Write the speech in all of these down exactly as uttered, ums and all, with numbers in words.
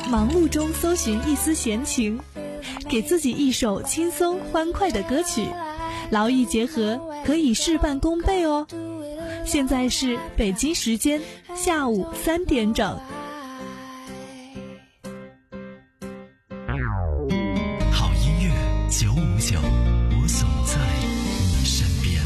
忙碌中搜寻一丝闲情，给自己一首轻松欢快的歌曲，劳逸结合，可以事半功倍哦。现在是北京时间下午三点整。 好音乐九五九，我总在你身边。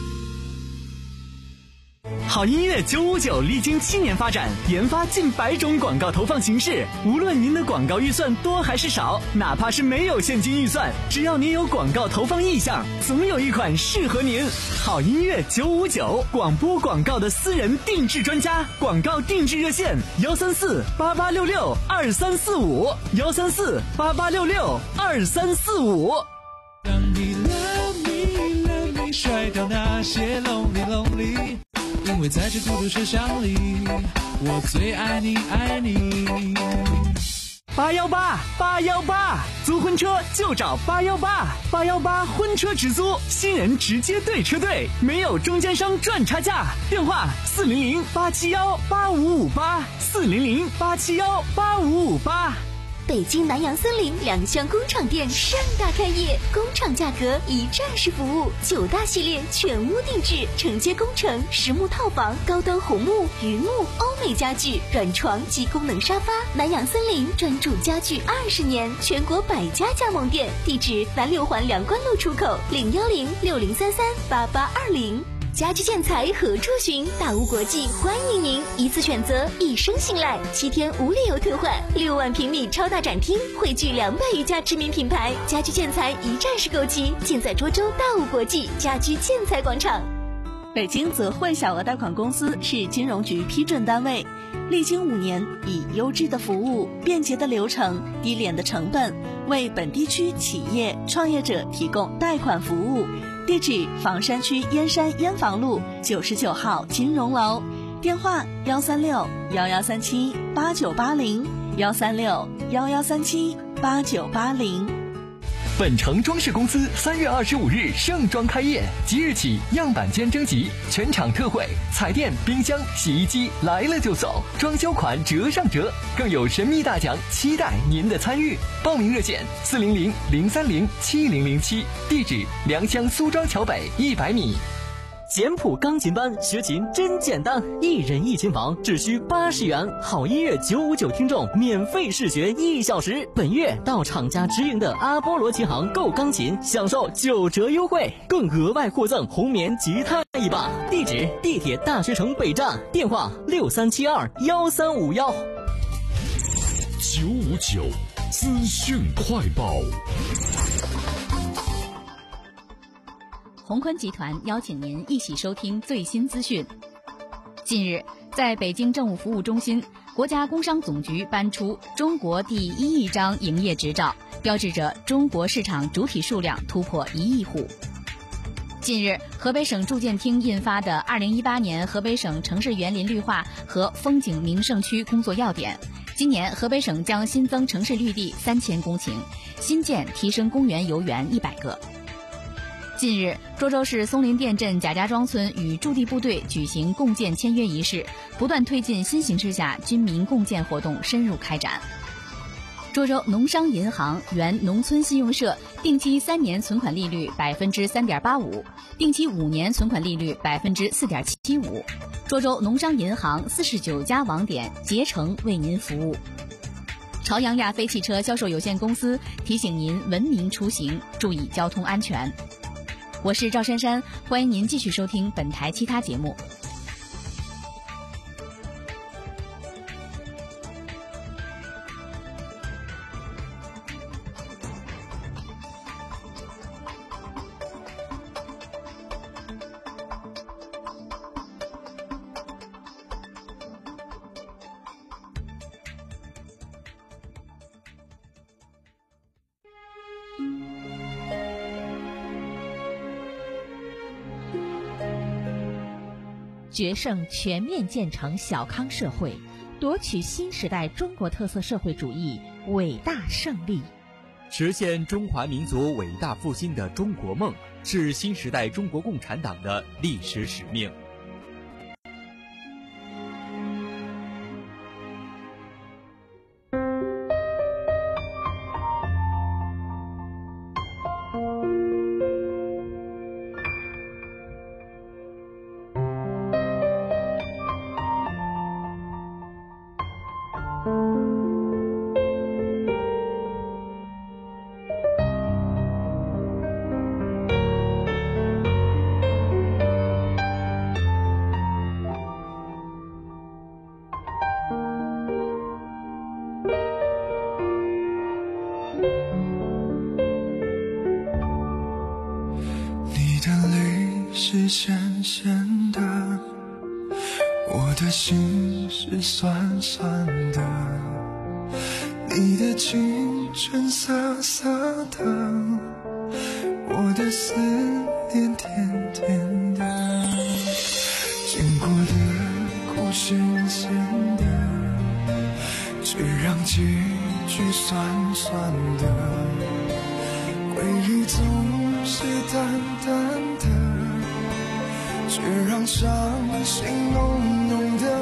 好音乐九五九历经七年发展，研发近百种广告投放形式。无论您的广告预算多还是少，哪怕是没有现金预算，只要您有广告投放意向，总有一款适合您。好音乐九五九，广播广告的私人定制专家，广告定制热线幺三四八八六六二三四五幺三四八八六六二三四五。 让你 love me love me 甩掉那些 lonely lonely， 因为在这孤独车厢里，我最爱你爱你。 八幺八八幺八，租婚车就找八幺八八幺八婚车直租，新人直接对车队，没有中间商赚差价。电话四零零八七幺八五五八四零零八七幺八五五八。 北京南洋森林两厢工厂店盛大开业，工厂价格一站式服务，九大系列全屋定制，承接工程、实木套房、高端红木、榆木、欧美家具、软床及功能沙发。南洋森林专注家具二十年，全国百家加盟店，地址南六环梁关路出口零幺零六零三三八八二零。家居建材何处寻？大屋国际欢迎您，一次选择，一生信赖，七天无理由退换，六万平米超大展厅，汇聚两百余家知名品牌，家居建材一站式购齐，尽在涿州大屋国际家居建材广场。 北京泽汇小额贷款公司是金融局批准单位，历经五年，以优质的服务、便捷的流程、低廉的成本，为本地区企业创业者提供贷款服务。地址：房山区燕山燕房路九十九号金融楼，电话幺三六幺幺三七八九八零幺三六幺幺三七八九八零。 本城装饰公司三月二十五日盛装开业，即日起样板间征集，全场特惠，彩电、冰箱、洗衣机来了就走，装修款折上折，更有神秘大奖，期待您的参与。报名热线四零零零三零七零零七，地址良乡苏庄桥北一百米。 简谱钢琴班学琴真简单，一人一琴房只需八十元，好音乐九五九听众免费试学一小时。本月到厂家直营的阿波罗琴行购钢琴，享受九折优惠，更额外获赠红棉吉他一把。地址：地铁大学城北站，电话六三七二幺三五幺。 九五九资讯快报。 宏坤集团邀请您一起收听最新资讯。近日，在北京政务服务中心，国家工商总局颁出中国第一亿张营业执照，标志着中国市场主体数量突破一亿户。近日，河北省住建厅印发的《二零一八年河北省城市园林绿化和风景名胜区工作要点》，今年河北省将新增城市绿地三千公顷，新建提升公园游园一百个。近日，涿州市松林店镇贾家庄村与驻地部队举行共建签约仪式，不断推进新形势下军民共建活动深入开展。涿州农商银行原农村信用社定期三年存款利率百分之三点八五，定期五年存款利率百分之四点七五。涿州农商银行四十九家网点竭诚为您服务。朝阳亚飞汽车销售有限公司提醒您文明出行，注意交通安全。我是赵珊珊，欢迎您继续收听本台其他节目。 决胜全面建成小康社会，夺取新时代中国特色社会主义伟大胜利。 实现中华民族伟大复兴的中国梦，是新时代中国共产党的历史使命。 是咸咸的，我的心是酸酸的，你的青春涩涩的，我的思念甜甜的，经过的苦咸咸的，却让结局酸酸的，回忆总是淡淡的，却让伤心浓浓的。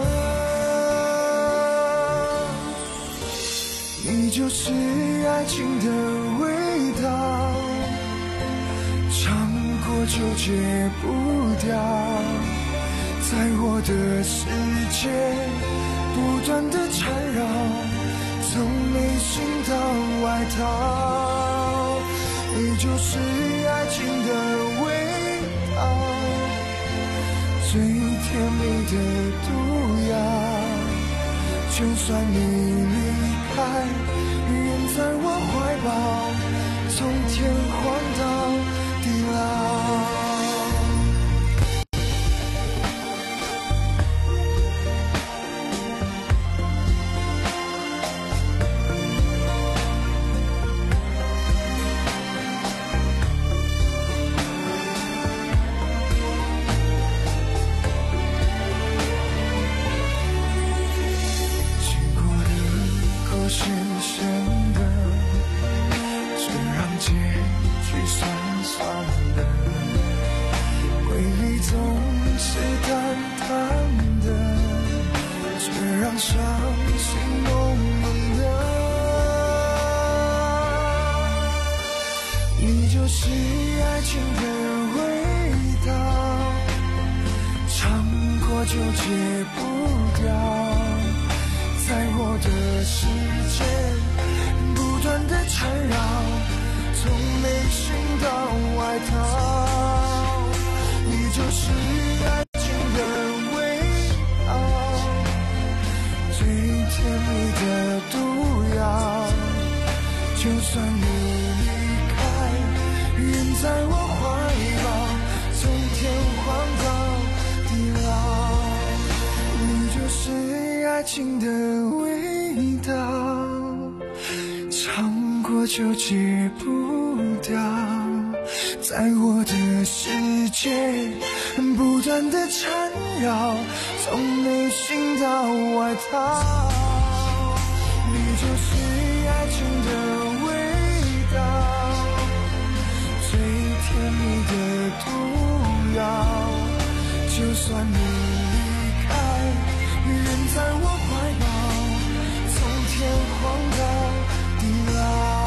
你就是爱情的味道，尝过就戒不掉，在我的世界不断的缠绕，从内心到外逃。你就是爱情的味道，最甜蜜的毒药，就算你离开，远在我怀抱，从天荒到地老。咸咸的，却让结局酸酸的，回忆总是淡淡的，却让伤心浓浓的。你就是爱情的味道，尝过就戒不掉，在我的世界不断的缠绕，从内心到外逃。你就是爱情的味道，最甜蜜的毒药，就算你离开，远在我怀抱，从天荒到地老。你就是爱情的味道，尝过就戒不掉，在我的世界不断的缠绕，从内心到外逃。你就是爱情的味道，最甜蜜的毒药，就算你离开，远在我怀抱，从天荒到地老。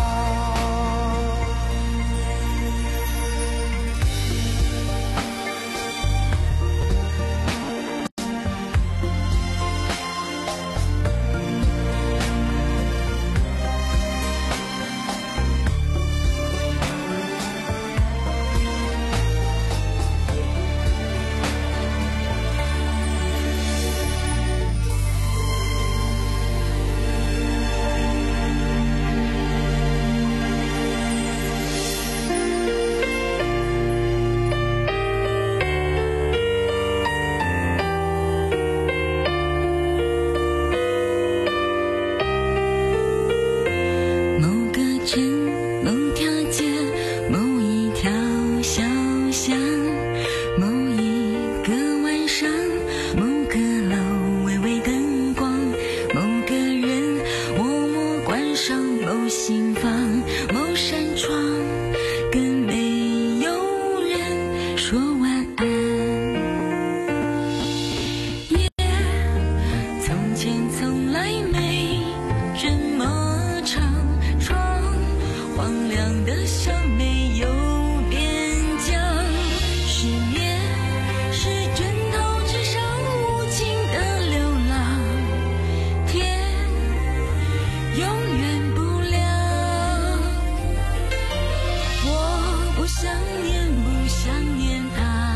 想念不想念他。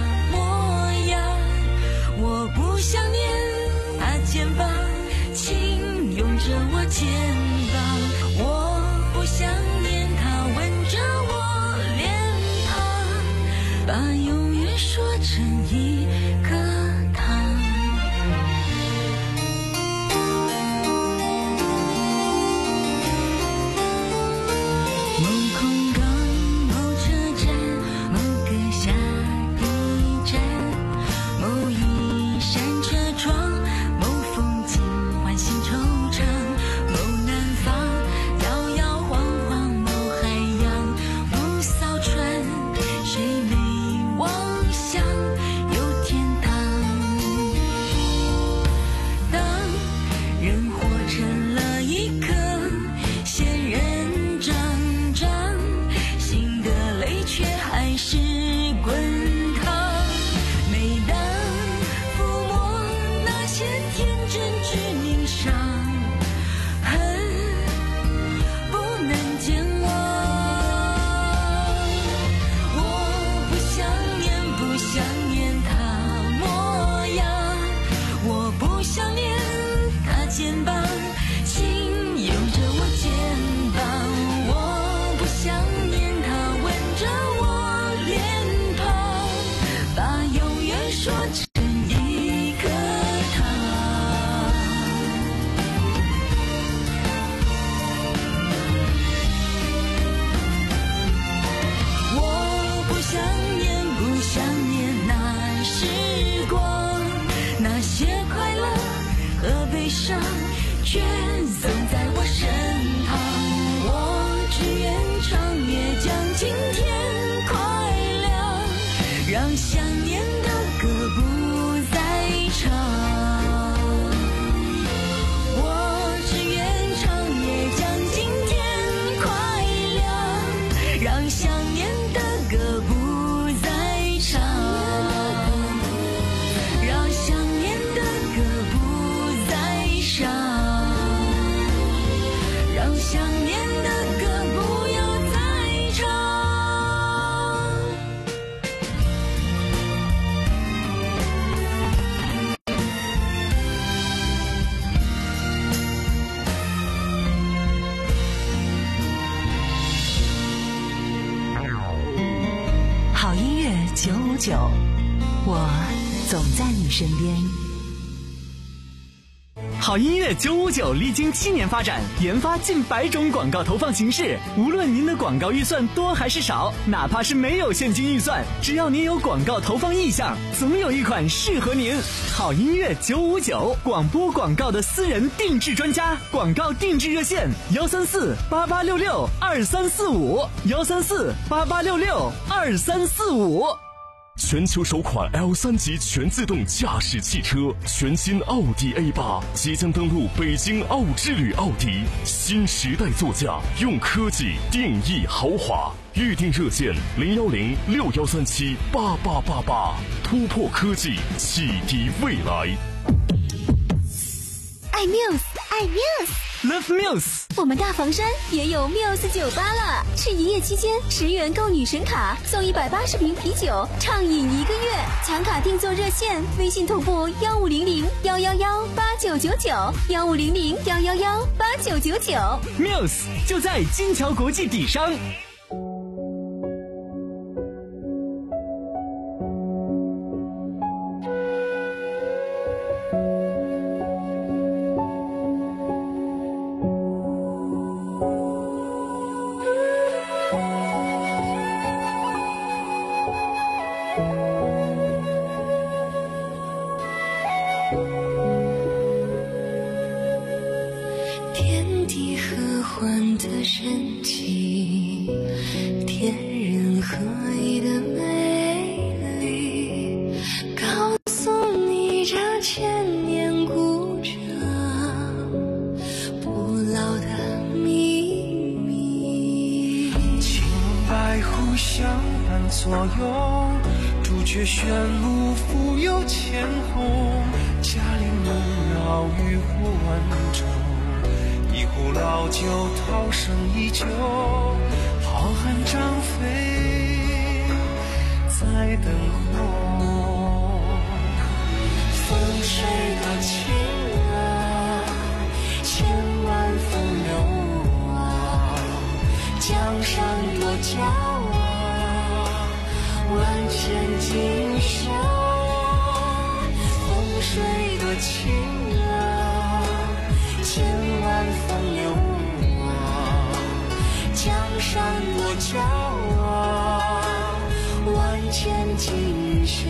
永远说成一个他。某空港，某车站，某个下一站，某一扇车窗，某风景唤醒惆怅，某南方摇摇晃晃，某海洋某艘船，谁没妄想有天堂？当人活成了一颗仙人掌掌，心的泪却还是滚烫。每当抚摸那些天真致命伤，恨不能见忘。我不想念，不想念他模样，我不想念他肩膀轻拥着我肩膀，我不想念他吻着我脸庞，把永远说成一个他。我不想念，不想念那时光，那些快乐和悲伤全总在我身旁。我只愿长夜将今天快亮，让想念的歌不再唱。我只愿长夜将今天快亮，让想念的歌不再唱，让想念的歌不再唱，让想念的歌不要再唱。 好音乐九五九，我总在你身边。 好音乐九五九历经七年发展，研发近百种广告投放形式。无论您的广告预算多还是少，哪怕是没有现金预算，只要您有广告投放意向，总有一款适合您。好音乐九五九，广播广告的私人定制专家，广告定制热线：幺三四八八六六二三四五，幺三四八八六六二三四五。 全球首款 L 三 级全自动驾驶汽车，全新奥迪 A 八即将登陆北京奥之旅奥迪，新时代座驾，用科技定义豪华。预订热线零幺零六幺三七八八八八，突破科技，启迪未来。 爱 Muse， 爱 Muse，Love Muse。 我们大房山也有 Muse 酒吧了，是营业期间十元购女神卡送一百八十瓶啤酒，畅饮一个月。抢卡订座热线：微信同步幺五零零幺幺幺八九九九，幺五零零幺幺幺八九九九。 Muse 就在金桥国际底商。 神奇，天人合一的美丽，告诉你这千年古城不老的秘密。 青白互相伴左右，主角旋律富有千红，嘉陵梦绕渔户万州，一壶老酒涛声依旧，浩瀚张飞在等候。风水多情啊，千万风流啊，江山多骄傲， 万千锦绣，风水多情啊，千万风流啊，江山多娇啊，万千锦绣。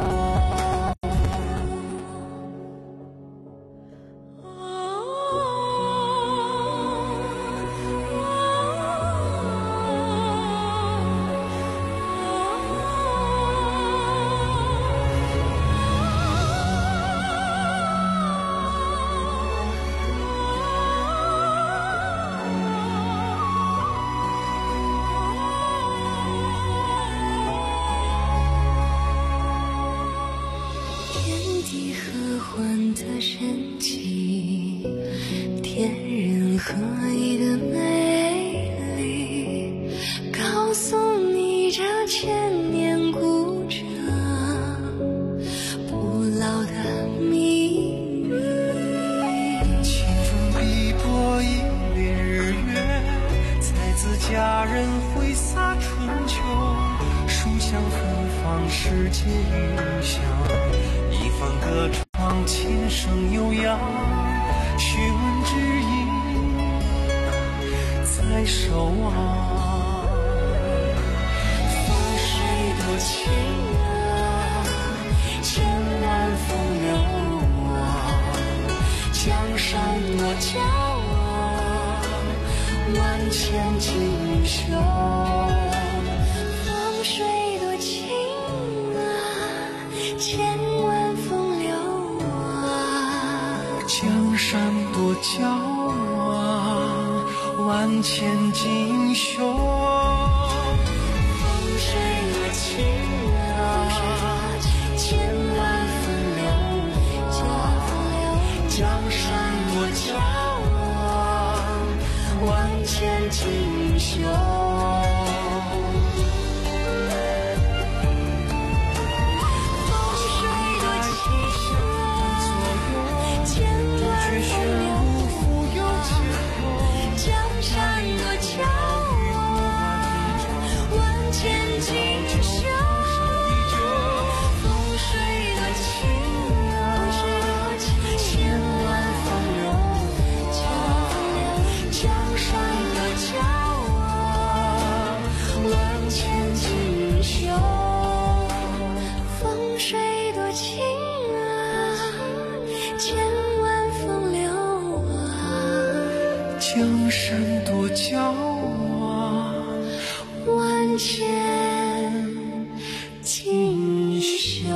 的神奇，天人合一的美丽，告诉你这千年古镇不老的秘密。清风碧波一帘日月，才子佳人挥洒春秋，书香芬芳世界影响，一方歌唱琴声悠扬，学问之音在守望。风水多情啊，千万风流啊，江山多娇啊，万千锦绣。风水多情啊，千万风流啊，江山多娇啊，万千锦绣。风水多情啊，千万风流，江山多娇啊，万千锦绣。江山多娇啊，万千锦绣。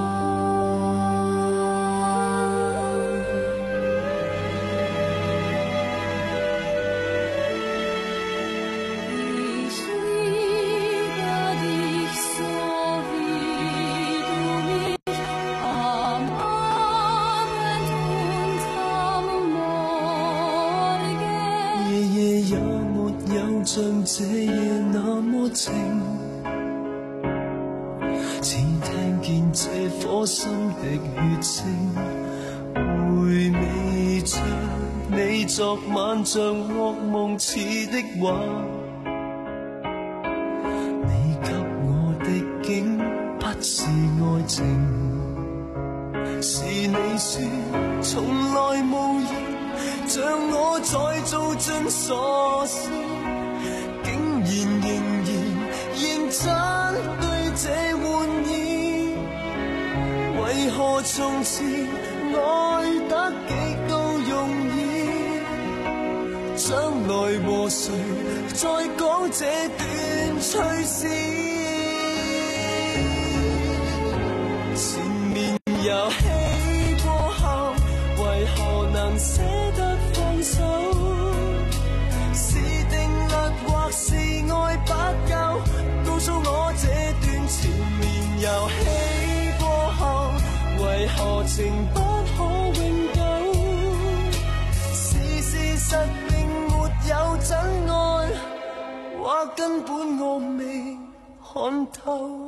像這夜那麼靜，只聽見這顆心的血聲，回味着你昨晚像惡夢似的話，你給我的竟不是愛情，是你說從來無意像我再做盡傻事，竟然仍然認真對這玩意，為何從前愛得極度容易，將來和誰再講這段趣事，前面遊戲過後為何能捨得放手，是定律或是愛不夠，告訴我這段前面遊戲過後為何情不可永久，是事實並沒有真愛，或根本我未看透。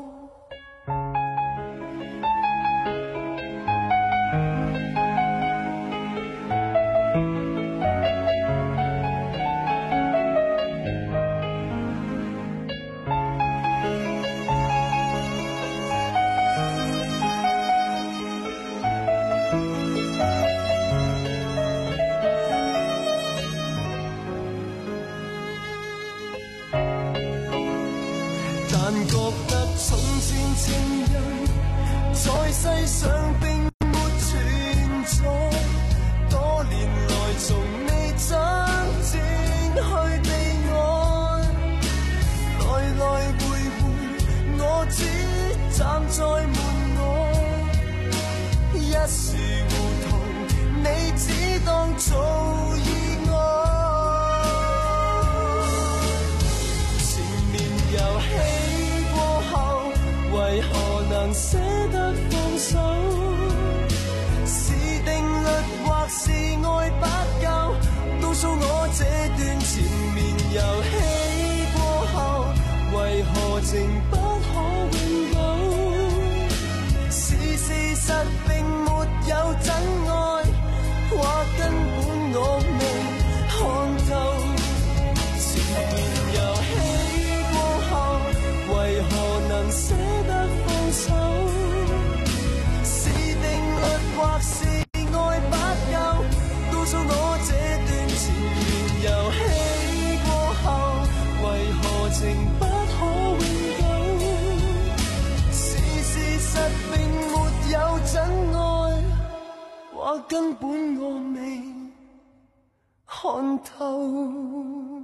在世上并没存在，多年来从未真正去被爱，来来回回我只站在門外，一時糊塗你只當做意外，前面遊戲過後為何能捨得放手，是定律或是愛不夠，告訴我這段前面遊戲過後為何情不可永久，是事實並沒有真愛，或根本我未看透，前面遊戲過後為何能捨得放手，是定律或是愛不夠，告訴我這段前面遊戲過後為何情不可永久，是事實並沒有真愛，或根本我未看透。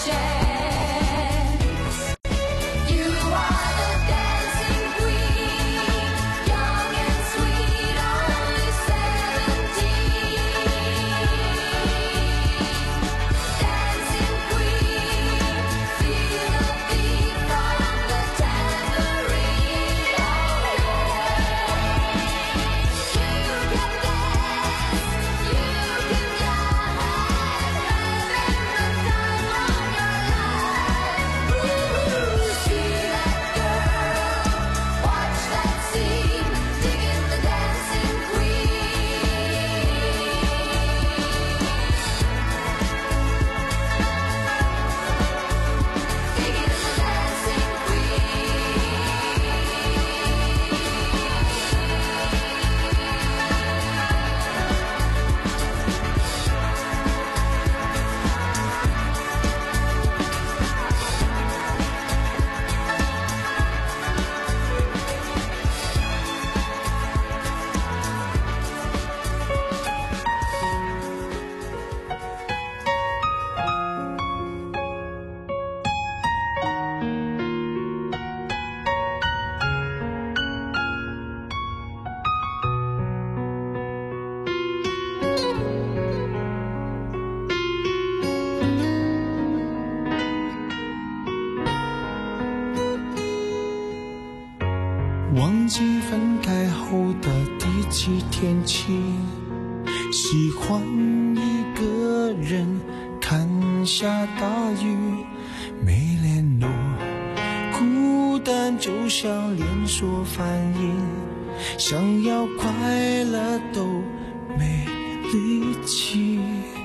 忘记分开后的第几天起，喜欢一个人看下大雨，没联络，孤单就像连锁反应，想要快乐都没力气。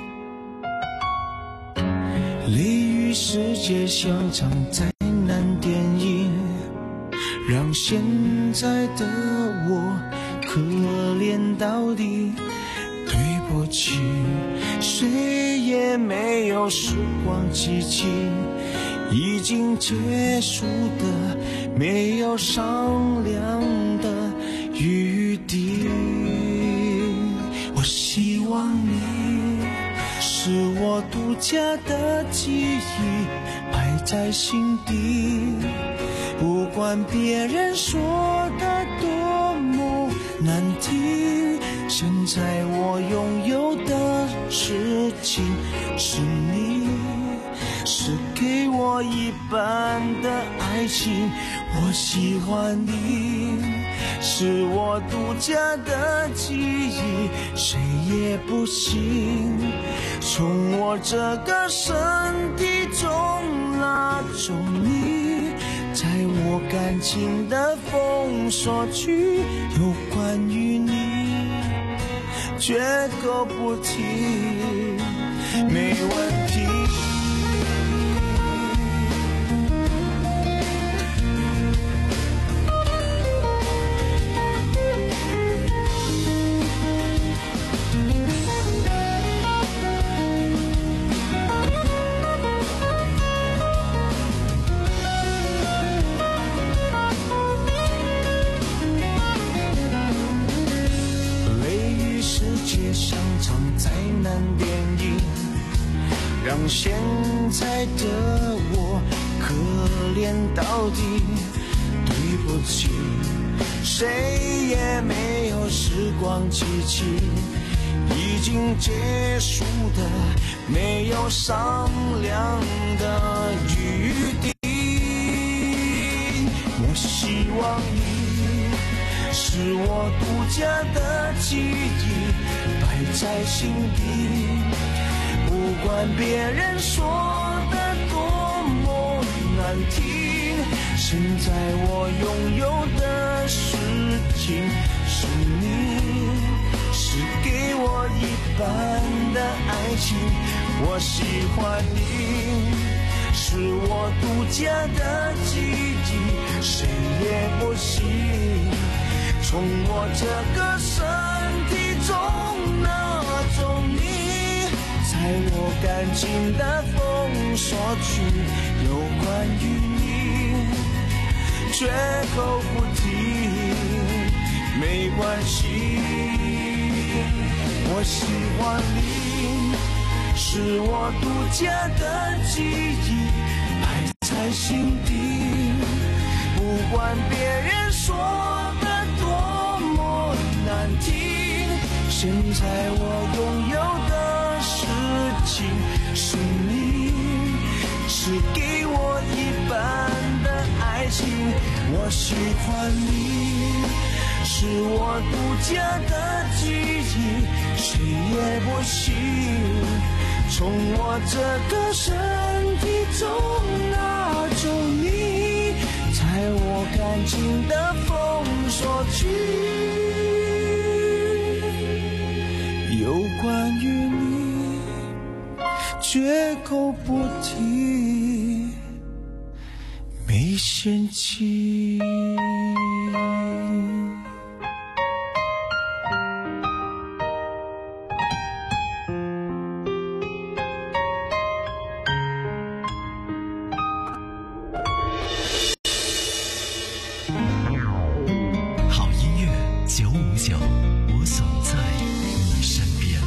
雷雨世界像场灾难电影，让现在的我可怜到底。对不起，谁也没有时光机器，已经结束的没有商量的余地。我希望你是我独家的记忆，摆在心底，不管别人说的多么难听，现在我拥有的事情是你，是给我一半的爱情。我喜欢你，是我独家的记忆，谁也不行从我这个身体中拉走你，在我感情的封锁区，有关于你绝口不提，没问题。像场灾难电影，让现在的我可怜到底。对不起，谁也没有时光机器，已经结束的没有商量的余地。我希望你是我独家的记忆，摆在心底，不管别人说的多么难听，现在我拥有的事情是你，是给我一半的爱情。我喜欢你，是我独家的记忆，谁也不行从我这个身体中拿走你，在我感情的封锁区，有关于你绝口不提，没关系。我喜欢你， 是我独家的记忆，埋在心底。不管别人说的多么难听，现在我拥有的事情是你，是给我一半的爱情。我喜欢你，是我独家的记忆，谁也不行从我这个身体中拿走你，在我感情的封锁区。有关于你绝口不提，没嫌弃。 好音乐九五九，我总在你身边。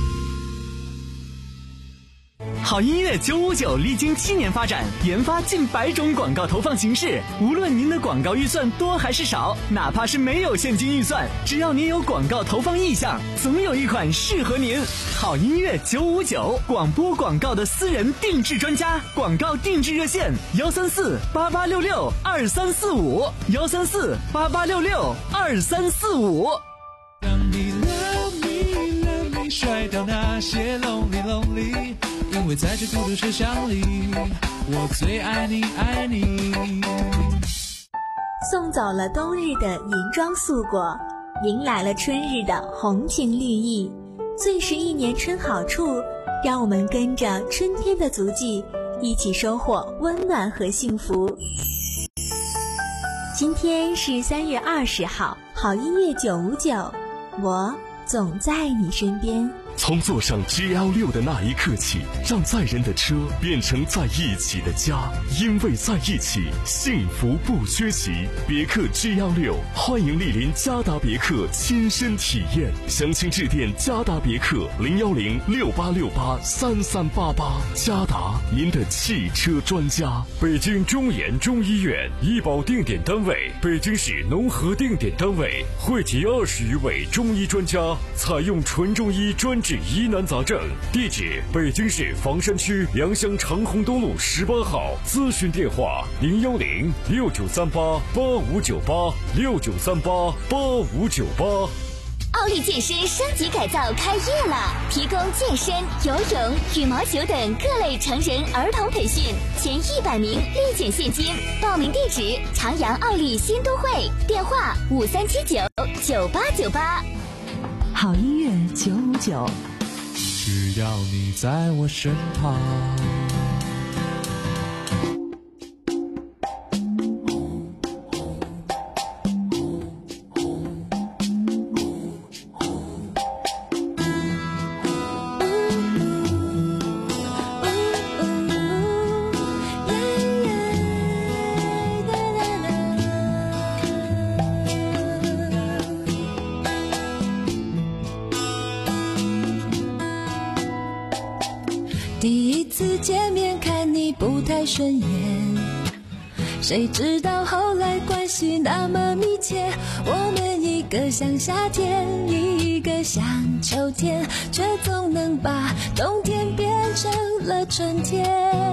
好音乐九五九历经七年发展，研发近百种广告投放形式。无论您的广告预算多还是少，哪怕是没有现金预算，只要您有广告投放意向，总有一款适合您。好音乐九五九，广播广告的私人定制专家，广告定制热线：幺三四八八六六二三四五，幺三四八八六六二三四五。 让你 love me love me 甩掉那些 lonely lonely， 因为在这孤独车厢里，我最爱你爱你。 送走了冬日的银装素裹，迎来了春日的红情绿意。最是一年春好处，让我们跟着春天的足迹，一起收获温暖和幸福。今天是三月二十号，好音乐九五九，我总在你身边。 从坐上 G L 六 的那一刻起，让载人的车变成在一起的家，因为在一起，幸福不缺席。别克 G L 六，欢迎莅临嘉达别克亲身体验，详情致电嘉达别克零幺零六八六八三三八八。嘉达，您的汽车专家。 北京中研中医院医保定点单位，北京市农合定点单位，汇集二十余位中医专家，采用纯中医专治疑难杂症。地址：北京市房山区良乡长虹东路十八号。咨询电话：零幺零六九三八八五九八六九三八八五九八。 奥利健身升级改造开业了，提供健身、游泳、羽毛球等各类成人儿童培训，前一百名立减现金。报名地址：长阳奥利新都会，电话五三七九九八九八。 好音乐九五九， 只要你在我身旁。 第一次见面看你不太顺眼，谁知道后来关系那么密切，我们一个像夏天，一个像秋天，却总能把冬天变成了春天。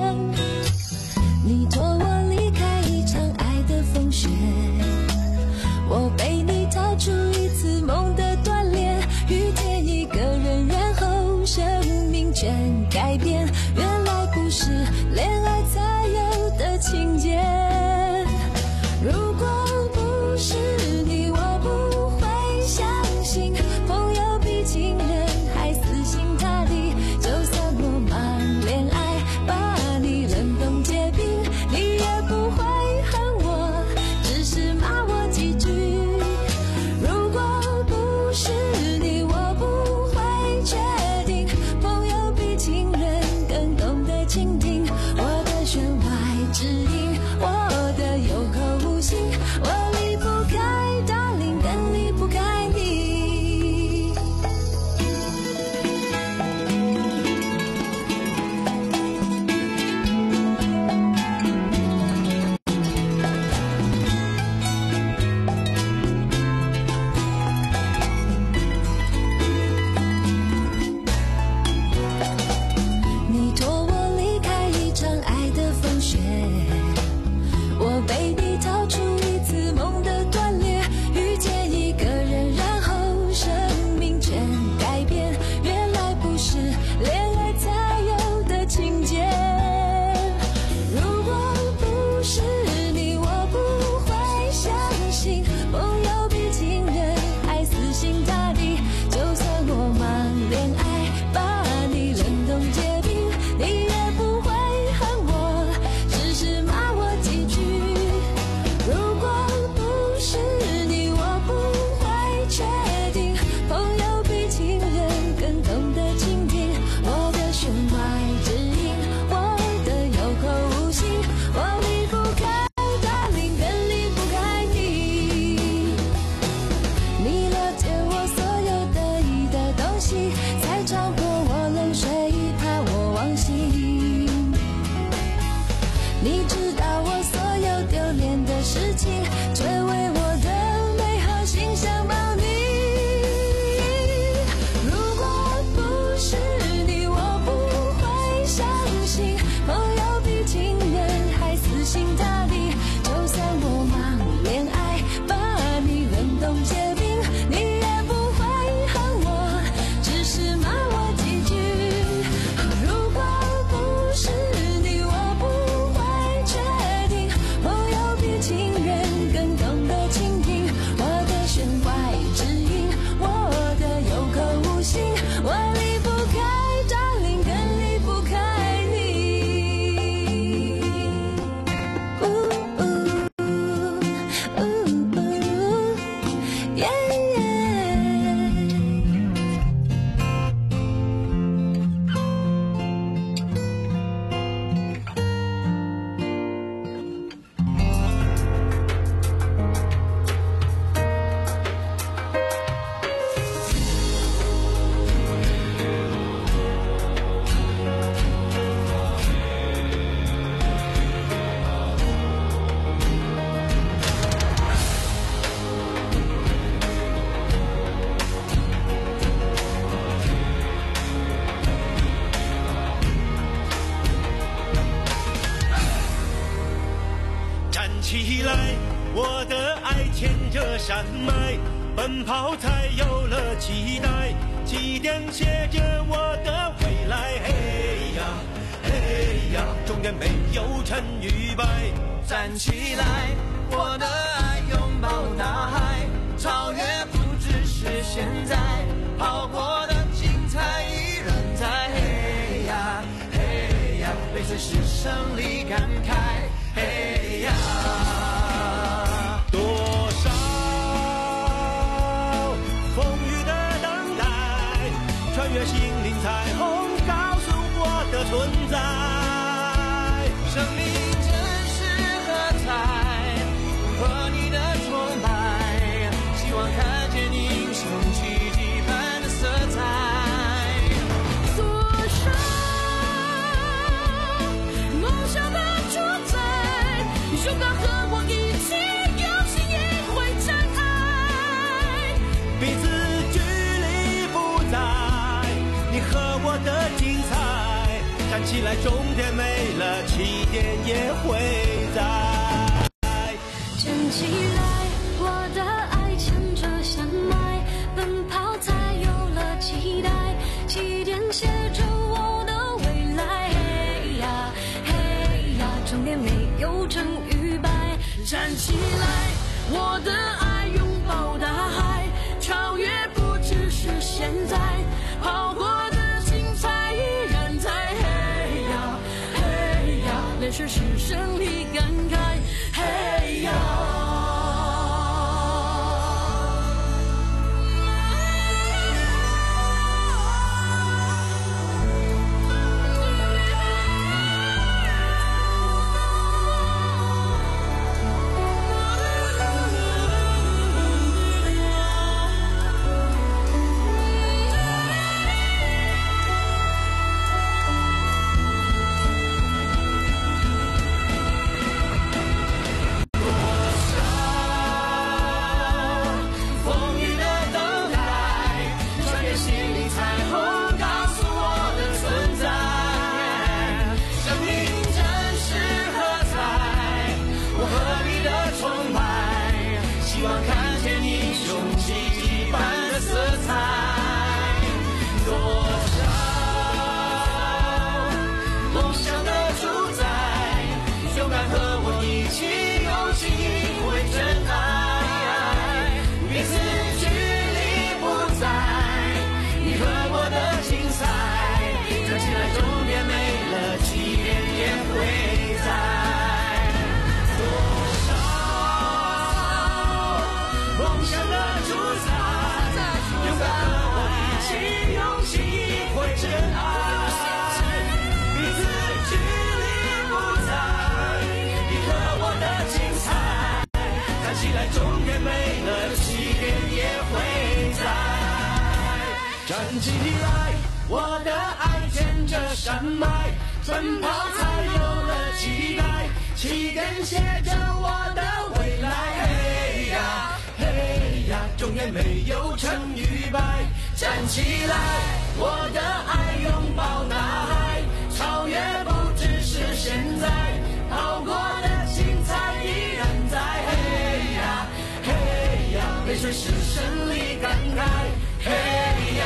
你托我离开一场爱的风雪，我陪你逃出一次梦的锻炼，遇见一个人，然后生命全改变，原来不是恋爱才有的情节。如果不是你，我不会相信朋友比情人还死心塌地，就算我忙恋爱把你冷冻结冰，你也不会恨我，只是骂我几句。如果不是你，我不会确定朋友比情人更懂得倾听我的弦外之音，我的有口无心，我离不开 darling， 更离不开你。 你知道我所有丢脸的事情，却为我的美好形象保你。如果不是你，我不会相信朋友比情人还死心塌地。就算我忙恋爱，把你冷冻结冰，你也不会恨我，只是骂我几句。如果不是你，我不会确定朋友比情人更懂得倾听我的弦外之音，我的有口无心，我离不开 darling， 更离不开你。呜呜呜呜耶站起来，我的爱牵着山脉，奔跑才有了期待，起点写着我的未来。嘿呀嘿呀，终点没有成与败。站起来，我的爱拥抱大海，超越不只是现在，跑过的精彩依然在。嘿呀嘿呀，泪水是胜利感慨。嘿呀，多少风雨的等待，穿越心灵彩虹，告诉我的存在。生命真是喝彩，和你的崇拜，希望看见英雄奇迹般的色彩。多少梦想的主宰，勇敢和我一起，有心也会真爱。彼此距离不在，你和我的精彩，站起来，终点没了，起点也会在。 站起来，我的爱牵着山脉，奔跑才有了期待，起点写着我的未来。嘿呀嘿呀，终点没有成与败。站起来，我的爱拥抱大海，超越不只是现在，跑过的精彩依然在。嘿呀嘿呀，泪水是胜利感慨。嘿呀。 站起来，我的爱牵着山脉，奔跑才有了期待。 起点写着我的未来。嘿呀嘿呀，终也没有成与败，站起来，我的爱拥抱大海，超越不只是现在，跑过的精彩依然在。嘿呀嘿呀，泪水是胜利感慨。嘿呀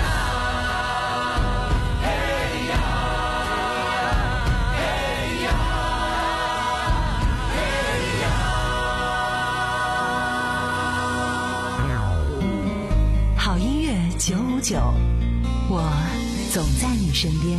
嘿呀嘿呀嘿呀。 好音乐九五九，我总在你身边。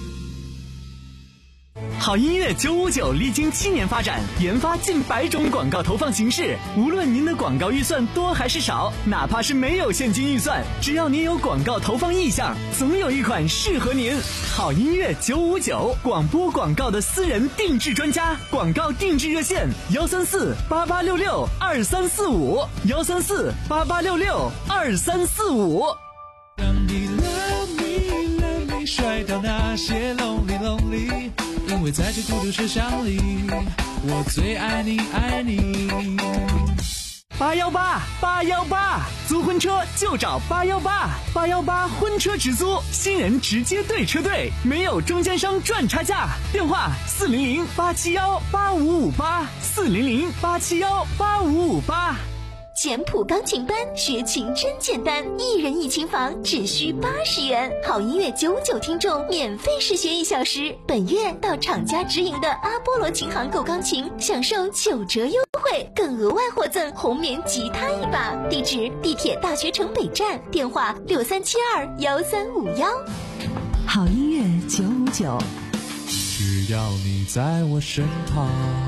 好音乐九五九历经七年发展，研发近百种广告投放形式。无论您的广告预算多还是少，哪怕是没有现金预算，只要您有广告投放意向，总有一款适合您。好音乐九五九，广播广告的私人定制专家，广告定制热线：幺三四八八六六二三四五，幺三四八八六六二三四五。 让你 love me love me 甩掉那些 lonely lonely， 因为在这孤独世上里，我最爱你爱你。 八幺八八幺八，租婚车就找八幺八八幺八婚车直租，新人直接对车队，没有中间商赚差价。电话四零零八七幺八五五八，四零零八七幺八五五八。 简谱钢琴班学琴真简单，一人一琴房只需八十元，好音乐九五九听众免费试学一小时。本月到厂家直营的阿波罗琴行购钢琴，享受九折优惠，更额外获赠红棉吉他一把。地址：地铁大学城北站，电话六三七二幺三五幺。 好音乐九五九， 只要你在我身旁。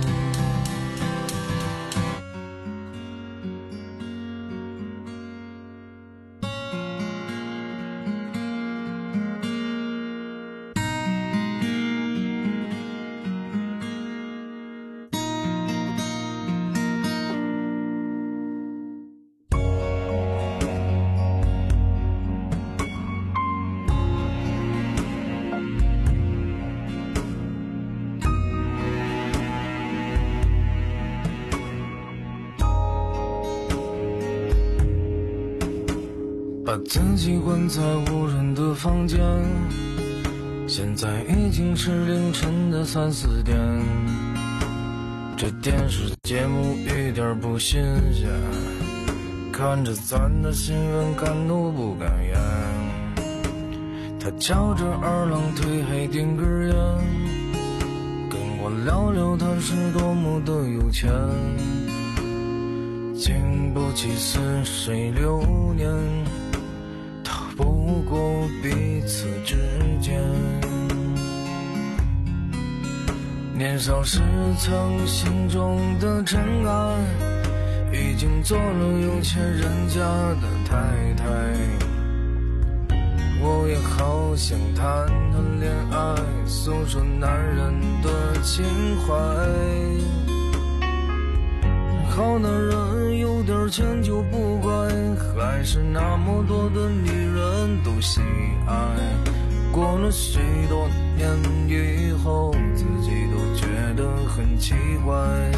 把自己关在无人的房间，现在已经是凌晨的三四点，这电视节目一点不新鲜，看着咱的新闻敢怒不敢言。他翘着二郎腿还点根烟，跟我聊聊他是多么的有钱，经不起似水流年，不过彼此之间。年少时曾心中的尘埃，已经做了有钱人家的太太。我也好想谈谈恋爱，诉说男人的情怀。好男人有点钱就不怪，还是那么多的女人都喜爱。过了许多年以后，自己都觉得很奇怪。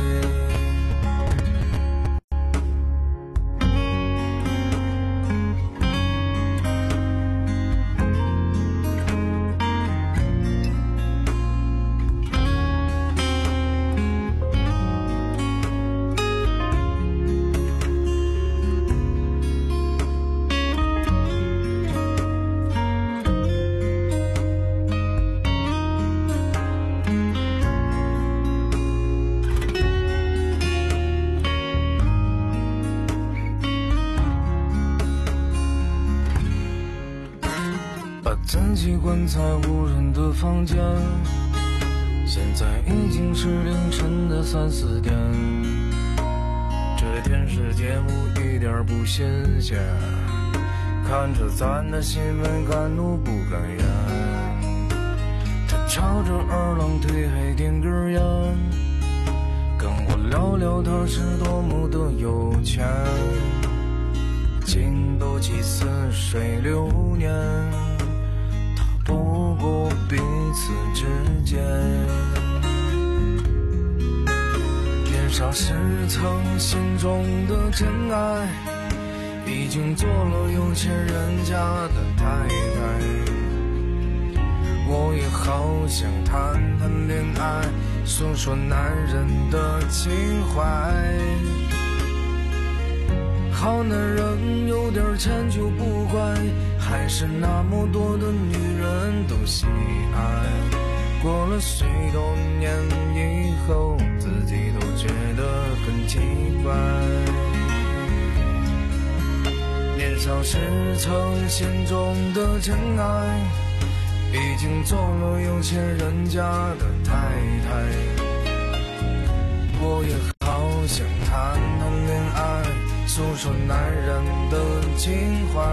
自己关在无人的房间，现在已经是凌晨的三四点，这电视节目一点不新鲜，看着咱的新闻敢怒不敢言。他翘着二郎腿还点根烟，跟我聊聊他是多么的有钱，经不起似水流年，不过彼此之间。 少时曾心中的真爱，已经做了有钱人家的太太。我也好想谈谈恋爱，说说男人的情怀。好男人有点钱就不乖，还是那么多的女人都喜爱。过了许多年以后，自己都觉得很奇怪。年少时曾心中的真爱，已经做了有钱人家的太太。我也好想谈谈恋爱，诉说男人的情怀。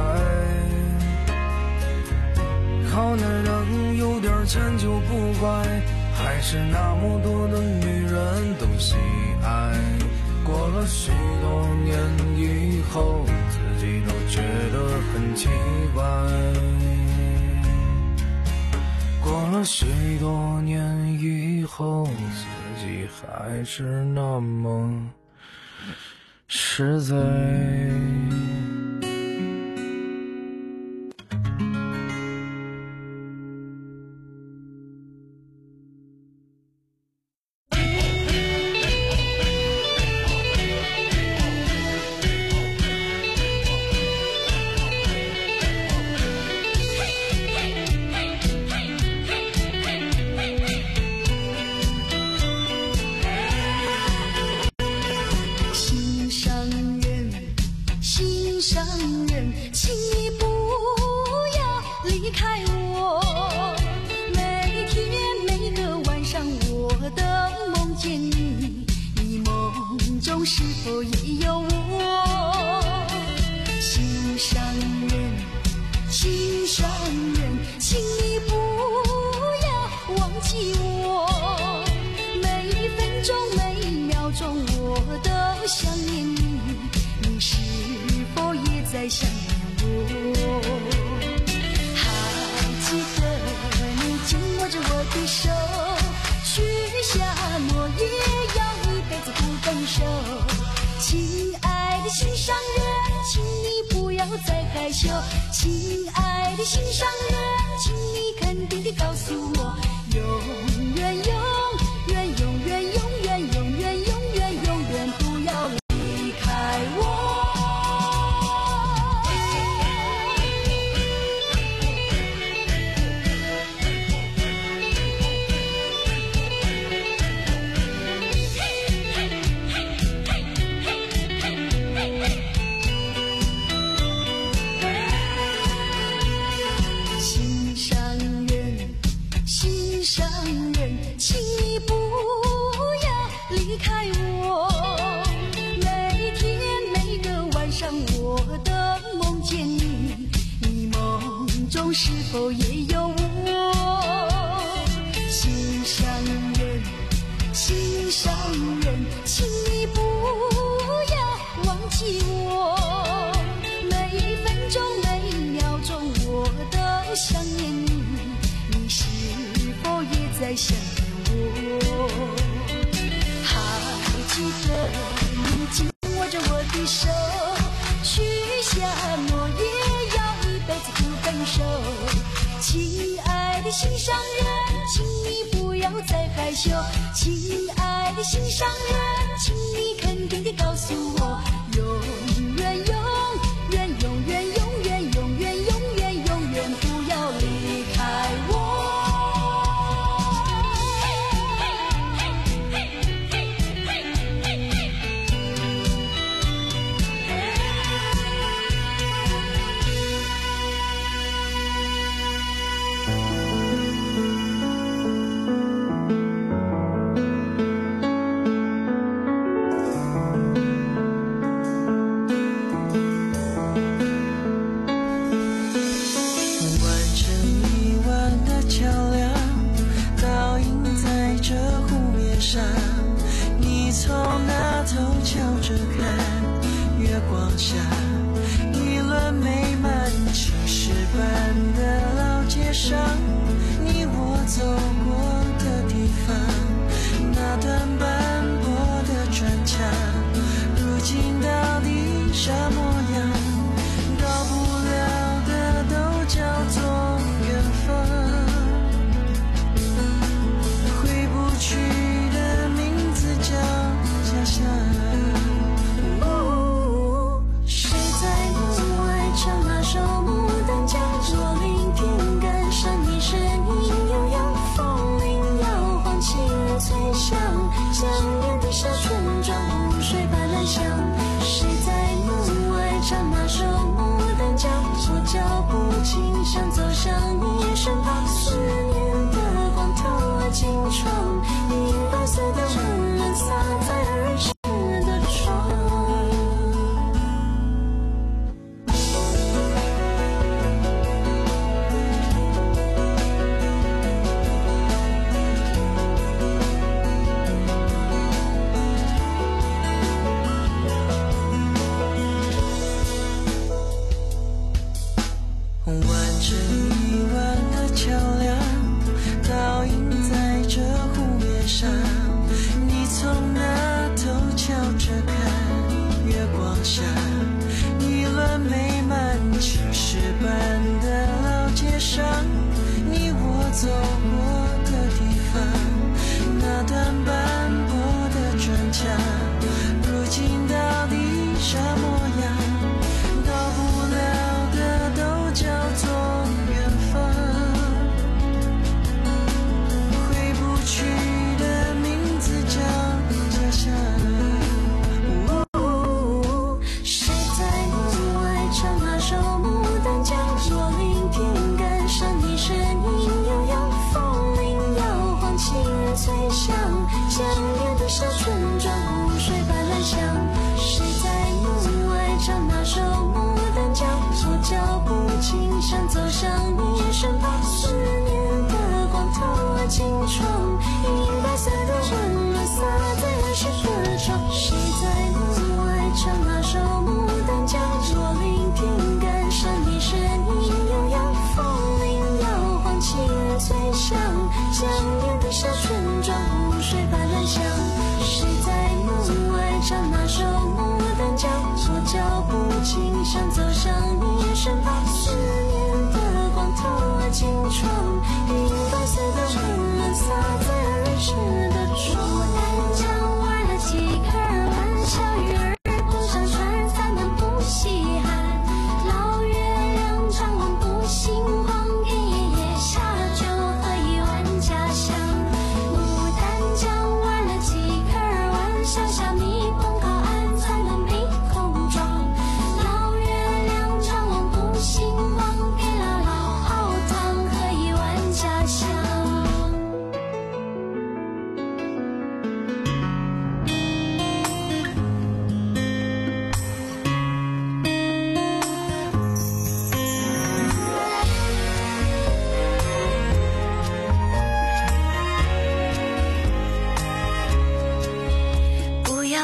好男人有点钱就不乖，还是那么多的女人都喜爱。过了许多年以后，自己都觉得很奇怪。过了许多年以后，自己还是那么实在。 亲爱的心上人，请你肯定地告诉我，永远永远永远永远永远永远永远不要离开我。是否也有我？心上人，心上人，请你不要忘记我。每分钟每秒钟我都想念你，你是否也在想念我？还记得你紧握着我的手，许下诺言，要一辈子不分手。亲爱的心上人，请你不要再害羞。亲爱的心上人，请你肯定地告诉我，永远永远永远永远永远永远永远不要离开我。 你从那头瞧着看，月光下一轮美满，青石板的老街上，你我走过的地方，那段斑驳的砖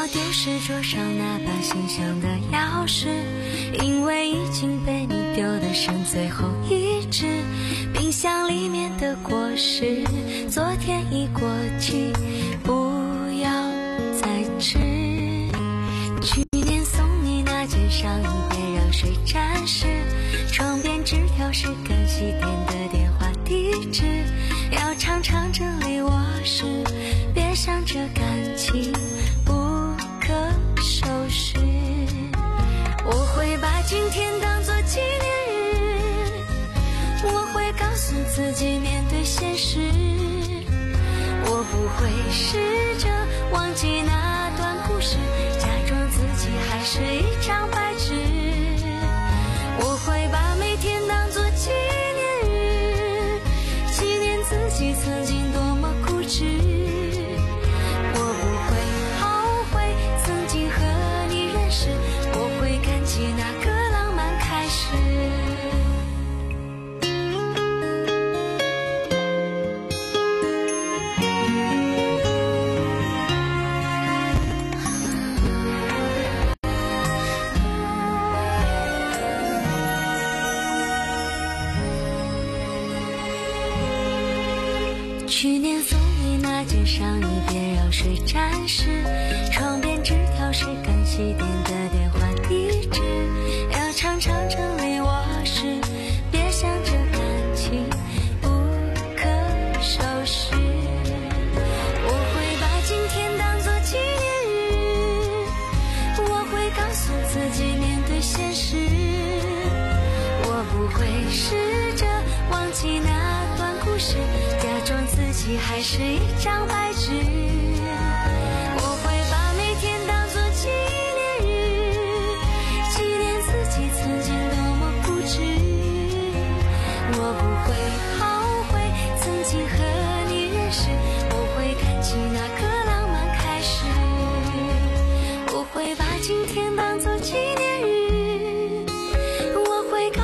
要丢失桌上那把心香的钥匙，因为已经被你丢得剩最后一支。冰箱里面的果实，昨天已过期，不要再吃。去年送你那件上衣，别让水沾湿。床边纸条是干洗店的电话地址，要常常整理卧室，别想着感情不可收拾。我会把今天当作纪念日，我会告诉自己面对现实，我不会试着忘记那段故事，假装自己还是一张白纸。我会把每天当作纪念日，纪念自己曾经多么固执。我不会后悔曾经和你认识，我会感激那个浪漫开始。去年送你那件上衣，别让水沾湿。床边纸条是干洗店的电话地址，要常常整理卧室，别想着感情不可收拾。我会把今天当作纪念日，我会告诉自己面对现实，我不会试着忘记那段故事，假装自己还是一张白纸。